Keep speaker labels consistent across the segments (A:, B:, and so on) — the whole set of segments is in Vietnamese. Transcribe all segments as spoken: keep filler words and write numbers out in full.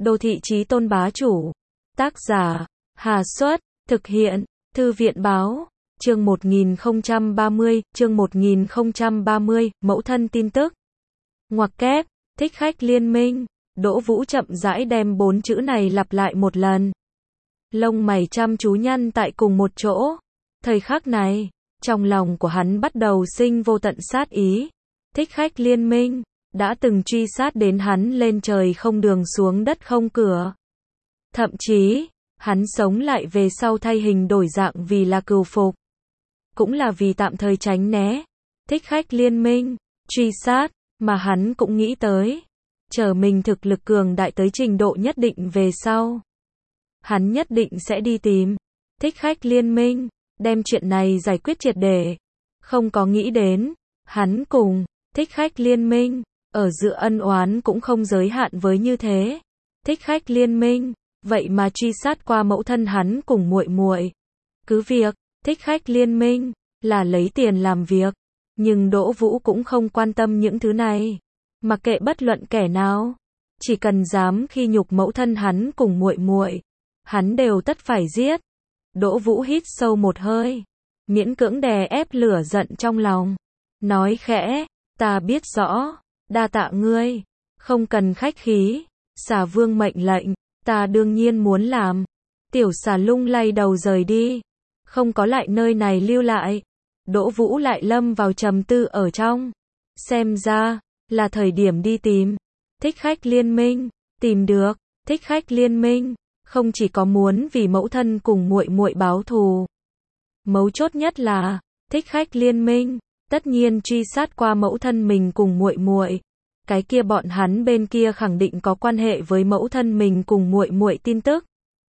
A: Đô thị chí tôn bá chủ. Tác giả, Hà Xuất, thực hiện, Thư viện báo, chương một nghìn không trăm ba mươi, chương một nghìn không trăm ba mươi, mẫu thân tin tức. Ngoặc kép, thích khách liên minh, Đỗ Vũ chậm rãi đem bốn chữ này lặp lại một lần. Lông mày chăm chú nhăn tại cùng một chỗ. Thời khắc này, trong lòng của hắn bắt đầu sinh vô tận sát ý. Thích khách liên minh, đã từng truy sát đến hắn lên trời không đường xuống đất không cửa. Thậm chí, hắn sống lại về sau thay hình đổi dạng vì là cừu phục. Cũng là vì tạm thời tránh né. Thích khách liên minh, truy sát, mà hắn cũng nghĩ tới. Chờ mình thực lực cường đại tới trình độ nhất định về sau. Hắn nhất định sẽ đi tìm. Thích khách liên minh, đem chuyện này giải quyết triệt để. Không có nghĩ đến, hắn cùng, thích khách liên minh, ở giữa ân oán cũng không giới hạn với như thế. Thích khách liên minh, vậy mà truy sát qua mẫu thân hắn cùng muội muội. Cứ việc, thích khách liên minh, là lấy tiền làm việc. Nhưng Đỗ Vũ cũng không quan tâm những thứ này. Mặc kệ bất luận kẻ nào. Chỉ cần dám khi nhục mẫu thân hắn cùng muội muội, hắn đều tất phải giết. Đỗ Vũ hít sâu một hơi. Miễn cưỡng đè ép lửa giận trong lòng. Nói khẽ, ta biết rõ, đa tạ ngươi. Không cần khách khí. Xà vương mệnh lệnh, ta đương nhiên muốn làm. Tiểu xà lung lay đầu rời đi. Không có lại nơi này lưu lại. Đỗ Vũ lại lâm vào trầm tư ở trong. Xem ra, là thời điểm đi tìm. Thích khách liên minh, tìm được. Thích khách liên minh, không chỉ có muốn vì mẫu thân cùng muội muội báo thù. Mấu chốt nhất là, thích khách liên minh, tất nhiên truy sát qua mẫu thân mình cùng muội muội. Cái kia bọn hắn bên kia khẳng định có quan hệ với mẫu thân mình cùng muội muội tin tức.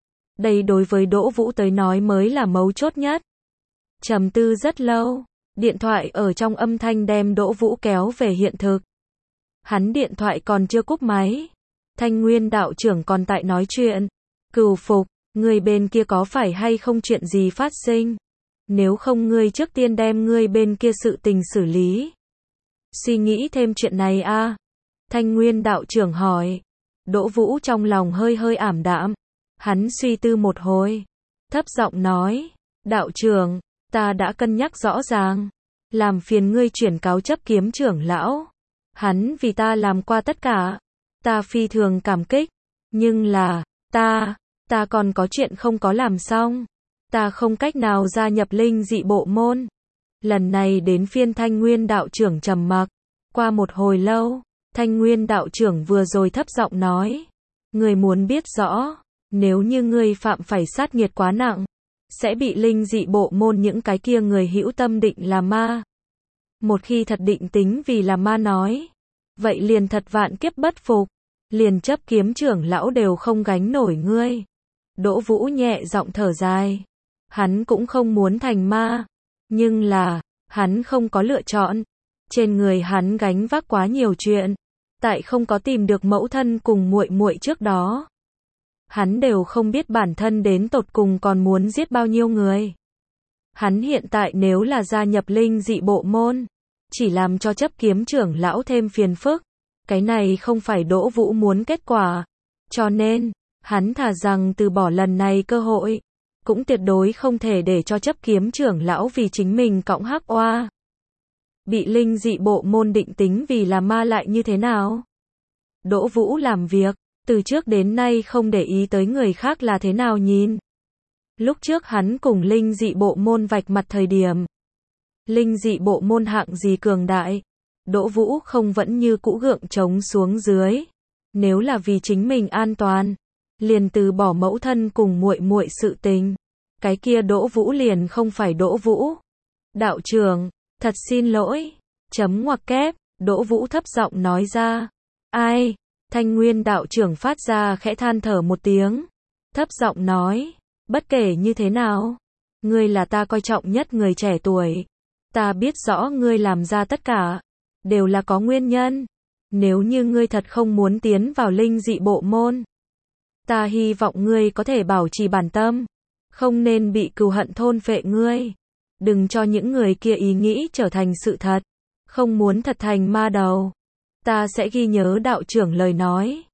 A: Đây đối với Đỗ Vũ tới nói mới là mấu chốt nhất. Trầm tư rất lâu, điện thoại ở trong âm thanh đem Đỗ Vũ kéo về hiện thực. Hắn điện thoại còn chưa cúp máy. Thanh Nguyên đạo trưởng còn tại nói chuyện. Cừu phục, người bên kia có phải hay không chuyện gì phát sinh? Nếu không ngươi trước tiên đem ngươi bên kia sự tình xử lý. Suy nghĩ thêm chuyện này a à? Thanh Nguyên đạo trưởng hỏi. Đỗ Vũ trong lòng hơi hơi ảm đạm. Hắn suy tư một hồi. Thấp giọng nói. Đạo trưởng, ta đã cân nhắc rõ ràng. Làm phiền ngươi chuyển cáo chấp kiếm trưởng lão. Hắn vì ta làm qua tất cả. Ta phi thường cảm kích. Nhưng là, ta, ta còn có chuyện không có làm xong. Ta không cách nào gia nhập linh dị bộ môn. Lần này đến phiên Thanh Nguyên đạo trưởng trầm mặc. Qua một hồi lâu, Thanh Nguyên đạo trưởng vừa rồi thấp giọng nói. Người muốn biết rõ, nếu như ngươi phạm phải sát nghiệt quá nặng, sẽ bị linh dị bộ môn những cái kia người hữu tâm định là ma. Một khi thật định tính vì là ma nói, vậy liền thật vạn kiếp bất phục, liền chấp kiếm trưởng lão đều không gánh nổi ngươi. Đỗ Vũ nhẹ giọng thở dài. Hắn cũng không muốn thành ma, nhưng là, hắn không có lựa chọn. Trên người hắn gánh vác quá nhiều chuyện, tại không có tìm được mẫu thân cùng muội muội trước đó. Hắn đều không biết bản thân đến tột cùng còn muốn giết bao nhiêu người. Hắn hiện tại nếu là gia nhập linh dị bộ môn, chỉ làm cho chấp kiếm trưởng lão thêm phiền phức. Cái này không phải Đỗ Vũ muốn kết quả. Cho nên, hắn thà rằng từ bỏ lần này cơ hội. Cũng tuyệt đối không thể để cho chấp kiếm trưởng lão vì chính mình cõng hắc oa. Bị linh dị bộ môn định tính vì là ma lại như thế nào? Đỗ Vũ làm việc, từ trước đến nay không để ý tới người khác là thế nào nhìn. Lúc trước hắn cùng linh dị bộ môn vạch mặt thời điểm. Linh dị bộ môn hạng gì cường đại. Đỗ Vũ không vẫn như cũ gượng chống xuống dưới. Nếu là vì chính mình an toàn, liền từ bỏ mẫu thân cùng muội muội sự tình. Cái kia Đỗ Vũ liền không phải Đỗ Vũ. Đạo trưởng, thật xin lỗi. Chấm ngoặc kép, Đỗ Vũ thấp giọng nói ra. Ai? Thanh Nguyên đạo trưởng phát ra khẽ than thở một tiếng. Thấp giọng nói. Bất kể như thế nào, ngươi là ta coi trọng nhất người trẻ tuổi. Ta biết rõ ngươi làm ra tất cả, đều là có nguyên nhân. Nếu như ngươi thật không muốn tiến vào linh dị bộ môn, ta hy vọng ngươi có thể bảo trì bản tâm. Không nên bị cừu hận thôn phệ ngươi. Đừng cho những người kia ý nghĩ trở thành sự thật. Không muốn thật thành ma đầu. Ta sẽ ghi nhớ đạo trưởng lời nói.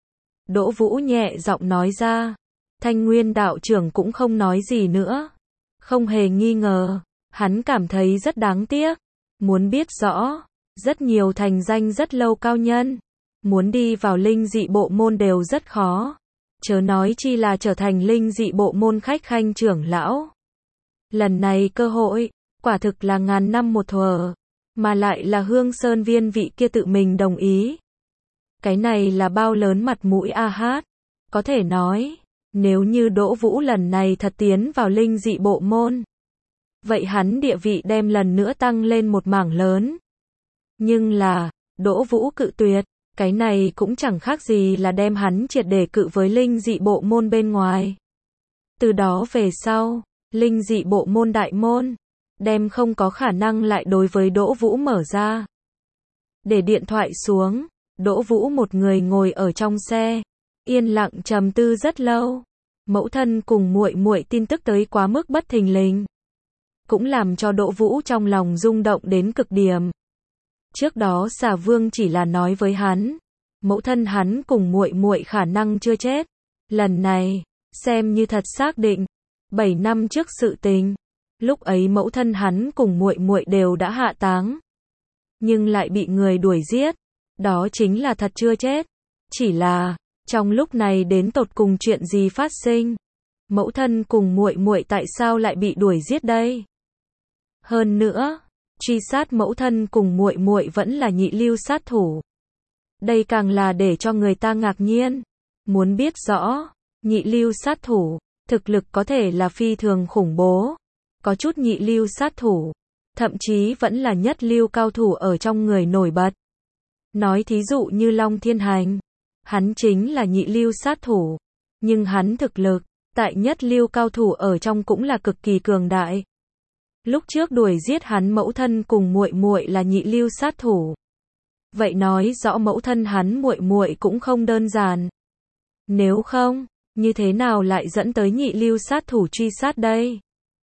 A: Đỗ Vũ nhẹ giọng nói ra. Thanh Nguyên đạo trưởng cũng không nói gì nữa. Không hề nghi ngờ, hắn cảm thấy rất đáng tiếc. Muốn biết rõ, rất nhiều thành danh rất lâu cao nhân, muốn đi vào linh dị bộ môn đều rất khó. Chớ nói chi là trở thành linh dị bộ môn khách khanh trưởng lão. Lần này cơ hội, quả thực là ngàn năm một thuở, mà lại là Hương Sơn viên vị kia tự mình đồng ý. Cái này là bao lớn mặt mũi a hát. Có thể nói, nếu như Đỗ Vũ lần này thật tiến vào linh dị bộ môn, vậy hắn địa vị đem lần nữa tăng lên một mảng lớn. Nhưng là, Đỗ Vũ cự tuyệt, cái này cũng chẳng khác gì là đem hắn triệt để cự với linh dị bộ môn bên ngoài. Từ đó về sau, linh dị bộ môn đại môn, đem không có khả năng lại đối với Đỗ Vũ mở ra. Để điện thoại xuống, Đỗ Vũ một người ngồi ở trong xe, yên lặng trầm tư rất lâu. Mẫu thân cùng muội muội tin tức tới quá mức bất thình lình, cũng làm cho Đỗ Vũ trong lòng rung động đến cực điểm. Trước đó Xà Vương chỉ là nói với hắn, mẫu thân hắn cùng muội muội khả năng chưa chết. Lần này, xem như thật xác định. Bảy năm trước sự tình, lúc ấy mẫu thân hắn cùng muội muội đều đã hạ táng, nhưng lại bị người đuổi giết. Đó chính là thật chưa chết. Chỉ là, trong lúc này đến tột cùng chuyện gì phát sinh? Mẫu thân cùng muội muội tại sao lại bị đuổi giết đây? Hơn nữa, truy sát mẫu thân cùng muội muội vẫn là nhị lưu sát thủ. Đây càng là để cho người ta ngạc nhiên. Muốn biết rõ, nhị lưu sát thủ, thực lực có thể là phi thường khủng bố. Có chút nhị lưu sát thủ, thậm chí vẫn là nhất lưu cao thủ ở trong người nổi bật. Nói thí dụ như Long Thiên Hành, hắn chính là nhị lưu sát thủ, nhưng hắn thực lực, tại nhất lưu cao thủ ở trong cũng là cực kỳ cường đại. Lúc trước đuổi giết hắn mẫu thân cùng muội muội là nhị lưu sát thủ. Vậy nói rõ mẫu thân hắn muội muội cũng không đơn giản. Nếu không, như thế nào lại dẫn tới nhị lưu sát thủ truy sát đây?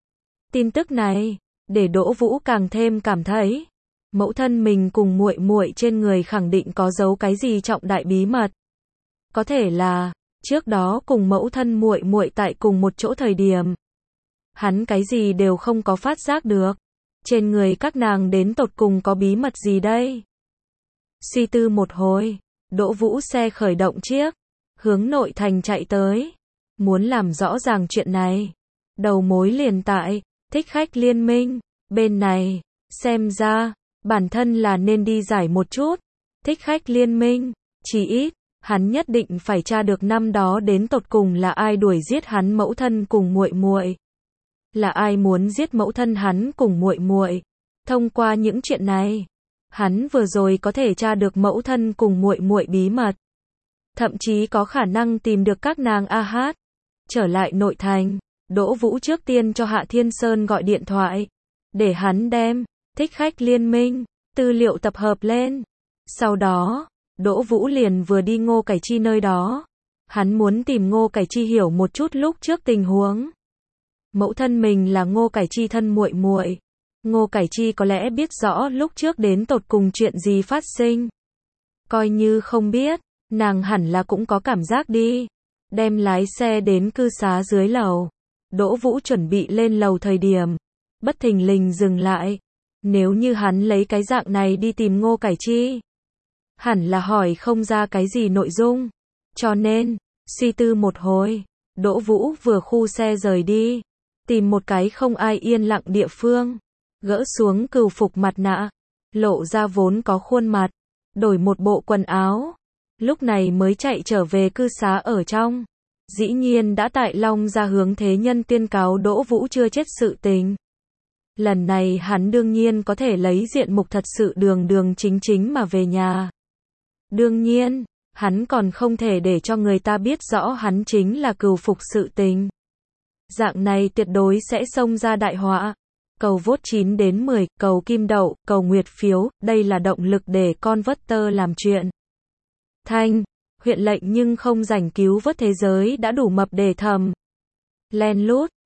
A: Tin tức này, để Đỗ Vũ càng thêm cảm thấy, mẫu thân mình cùng muội muội trên người khẳng định có giấu cái gì trọng đại bí mật. Có thể là, trước đó cùng mẫu thân muội muội tại cùng một chỗ thời điểm, hắn cái gì đều không có phát giác được. Trên người các nàng đến tột cùng có bí mật gì đây? Suy tư một hồi, Đỗ Vũ xe khởi động chiếc, hướng nội thành chạy tới. Muốn làm rõ ràng chuyện này. Đầu mối liền tại Thích Khách Liên Minh. Bên này, xem ra, bản thân là nên đi giải một chút. Thích Khách Liên Minh, chỉ ít, hắn nhất định phải tra được năm đó đến tột cùng là ai đuổi giết hắn mẫu thân cùng muội muội. Là ai muốn giết mẫu thân hắn cùng muội muội. Thông qua những chuyện này, hắn vừa rồi có thể tra được mẫu thân cùng muội muội bí mật. Thậm chí có khả năng tìm được các nàng a hát. Trở lại nội thành, Đỗ Vũ trước tiên cho Hạ Thiên Sơn gọi điện thoại, để hắn đem Thích Khách Liên Minh tư liệu tập hợp lên. Sau đó, Đỗ Vũ liền vừa đi Ngô Cải Chi nơi đó. Hắn muốn tìm Ngô Cải Chi hiểu một chút lúc trước tình huống. Mẫu thân mình là Ngô Cải Chi thân muội muội. Ngô Cải Chi có lẽ biết rõ lúc trước đến tột cùng chuyện gì phát sinh. Coi như không biết, nàng hẳn là cũng có cảm giác đi. Đem lái xe đến cư xá dưới lầu. Đỗ Vũ chuẩn bị lên lầu thời điểm, bất thình lình dừng lại. Nếu như hắn lấy cái dạng này đi tìm Ngô Cải Chi, hẳn là hỏi không ra cái gì nội dung. Cho nên, suy tư một hồi, Đỗ Vũ vừa khu xe rời đi, tìm một cái không ai yên lặng địa phương, gỡ xuống cừu phục mặt nạ, lộ ra vốn có khuôn mặt, đổi một bộ quần áo, lúc này mới chạy trở về cư xá ở trong. Dĩ nhiên đã tại Long ra hướng thế nhân tuyên cáo Đỗ Vũ chưa chết sự tình. Lần này hắn đương nhiên có thể lấy diện mục thật sự đường đường chính chính mà về nhà. Đương nhiên, hắn còn không thể để cho người ta biết rõ hắn chính là cừu phục sự tình. Dạng này tuyệt đối sẽ xông ra đại họa. Cầu vote chín đến mười, cầu kim đậu, cầu nguyệt phiếu, đây là động lực để con vớt tơ làm chuyện. Thanh, huyện lệnh nhưng không rảnh cứu vớt thế giới đã đủ mập để thầm. Len lút.